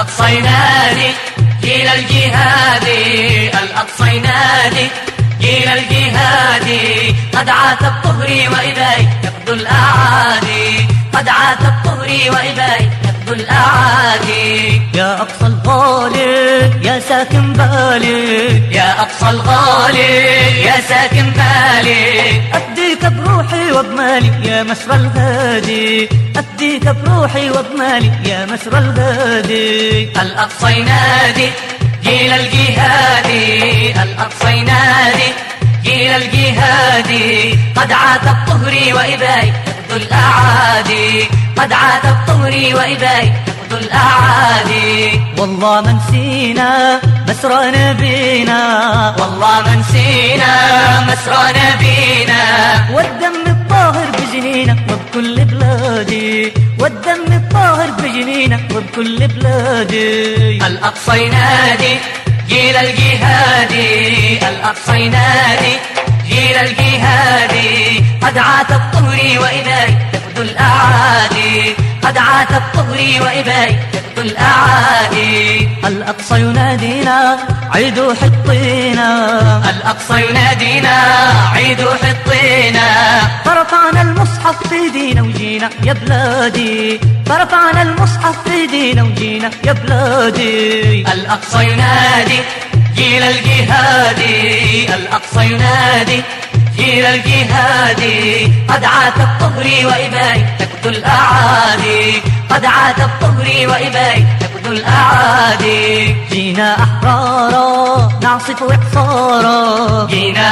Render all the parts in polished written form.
الأقصى ينادي جيل الجهاد، الأقصى ينادي جيل الجهاد، قد عاد الطهر وإباي يقضوا الأعادي، قد عاد الطهر وإباي يقضوا الأعادي. يا أقصى الغالي يا ساكن بالي، يا أقصى الغالي يا ساكن بالي، أفديك بروحي وبمالي يا مسرى الهادي، أفديك بروحي وبمالي يا مسرى الهادي. الأقصى ينادي جيل الجهاد، الأقصى ينادي جيل الجهاد، قد عاد الطهر وإباي يقضوا الأعادي، قد عاد الطهر وإباي يقضوا الأعادي. والله ما نسينا مسرى نبينا، والله ما نسينا مسرى نبينا، والدم الطاهر بجنينك وبكل بلادي، والدم الطاهر بجنينك وبكل بلادي. الأقصى ينادي جيل الجهاد، الأقصى ينادي جيل الجهاد، قد عاد الطهر وإباي يقضوا الأعادي، قد عاد الطهر وإباي يقضوا الأعادي. الأقصى ينادينا عيدوا حطينا، الأقصى ينادينا عيدوا حطينا، فرفعنا المصحف في ايدينا وجينا يا بلادي، فرفعنا المصحف في ايدينا وجينا يا بلادي. الأقصى ينادي جيل الجهاد، الأقصى ينادي جيل الجهاد، قد عاد الطهر وإباي يقضوا الأعادي، قد عاد الطهر وإباي يقضوا الأعادي. جينا أحرارا نعصف إعصارا، جينا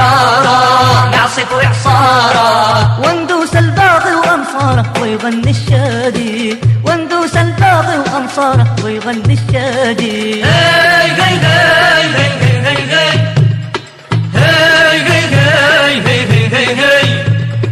أحرارا نعصف إعصارا، وندوس الباغي وأنصاره ويغني الشادي، وندوس الباغي وأنصاره ويغني الشادي. هاي هاي هاي هاي هاي هاي هاي هاي هاي هاي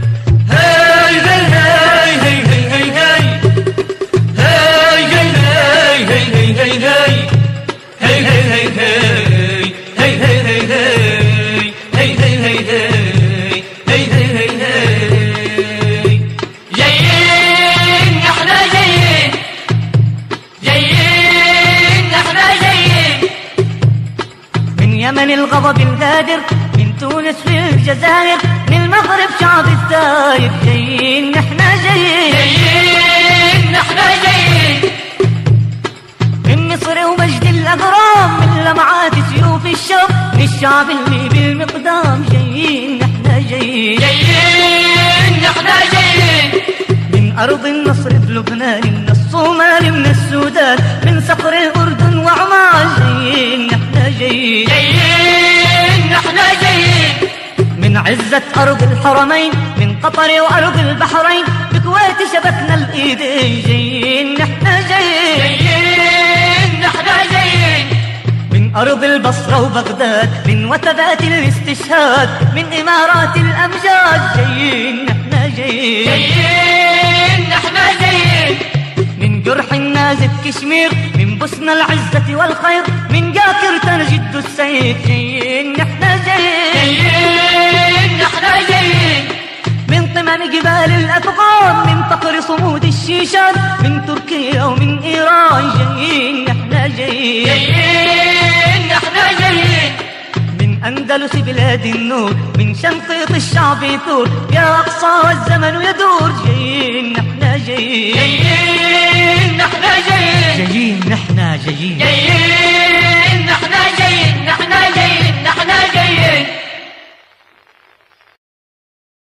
من الغضب الغادر، من تونس في الجزائر، من المغرب شعب الثاير، جايين نحنا جايين، جايين نحنا جايين، من مصر ومجد الأغرام، من لمعات سيوف الشوق، من الشعب اللي بالمقدام، جايين نحنا جايين، جايين نحنا جايين، من أرض النصر بلبنان، من الصومال، من السودان، من صقر الأردن وعمان، جايين نحنا جايين، جايين نحنا جايين، من عزة أرض الحرمين، من قطر وأرض البحرين، بكويت شبكنا الإيدين، جايين نحنا جايين، جايين نحنا جايين، من أرض البصرة وبغداد، من وثبات الاستشهاد، من إمارات الأمجاد، جايين نحنا جايين، جايين نحنا جايين، من جرح النازف كشمير، من بوسنا العزة والخير، من جاكر تنجد السيد، جايين نحنا جايين، جايين نحنا جايين، من قمم جبال الأفغان، من فقر صمود الشيشان، من تركيا ومن إيران، جايين نحنا جايين، جايين نحنا جايين، من أندلس بلاد النور، من شنقيط الشعب يثور، يا أقصى والزمن يدور، جايين نحنا جايين، جايين نحنا جايين، جايين نحنا جايين.